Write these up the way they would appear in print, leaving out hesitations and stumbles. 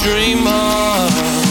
dream on.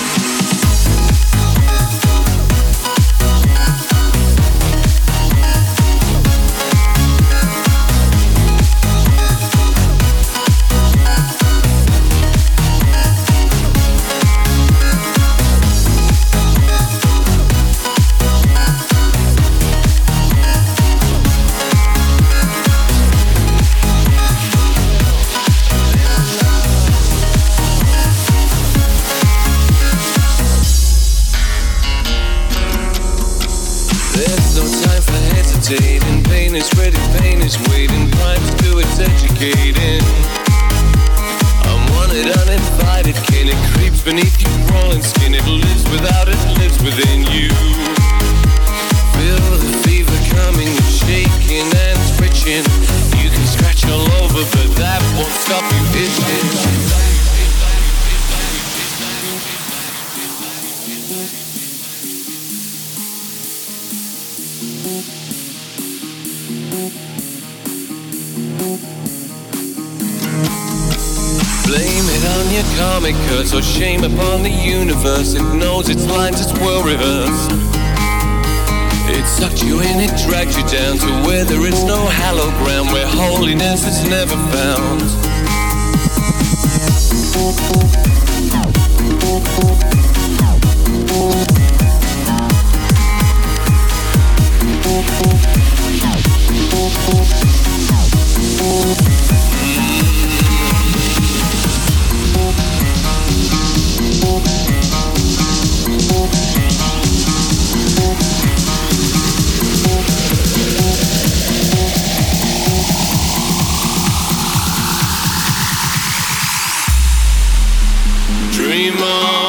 Pain is spreading, pain is waiting, crimes do its educating. I'm wanted, uninvited, kin. It creeps beneath your crawling skin. It lives without it, lives within you. Feel the fever coming, you're shaking and twitching. You can scratch all over, but that won't stop you itching. Blame it on your karmic curse, or shame upon the universe. It knows its lines, it's well rehearsed. It sucked you in, it dragged you down to where there is no hallowed ground, where holiness is never found. Dream on.